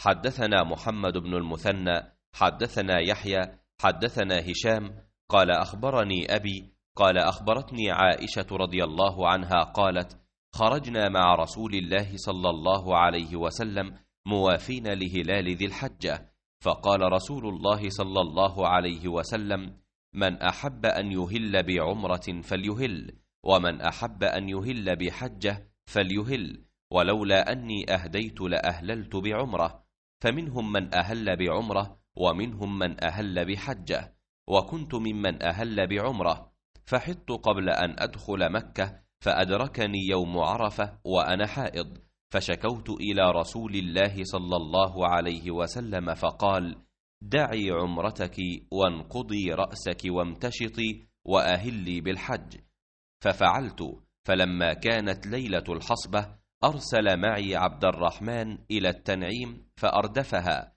حدثنا محمد بن المثنى حدثنا يحيى حدثنا هشام قال أخبرني أبي قال أخبرتني عائشة رضي الله عنها قالت خرجنا مع رسول الله صلى الله عليه وسلم موافين لهلال ذي الحجة، فقال رسول الله صلى الله عليه وسلم من أحب أن يهل بعمرة فليهل، ومن أحب أن يهل بحجة فليهل، ولولا أني أهديت لأهللت بعمرة، فمنهم من أهل بعمرة ومنهم من أهل بحجة، وكنت ممن أهل بعمرة، فحطت قبل أن أدخل مكة فأدركني يوم عرفة وأنا حائض، فشكوت إلى رسول الله صلى الله عليه وسلم فقال دعي عمرتك وانقضي رأسك وامتشطي وأهلي بالحج، ففعلت. فلما كانت ليلة الحصبة أرسل معي عبد الرحمن إلى التنعيم فأردفها،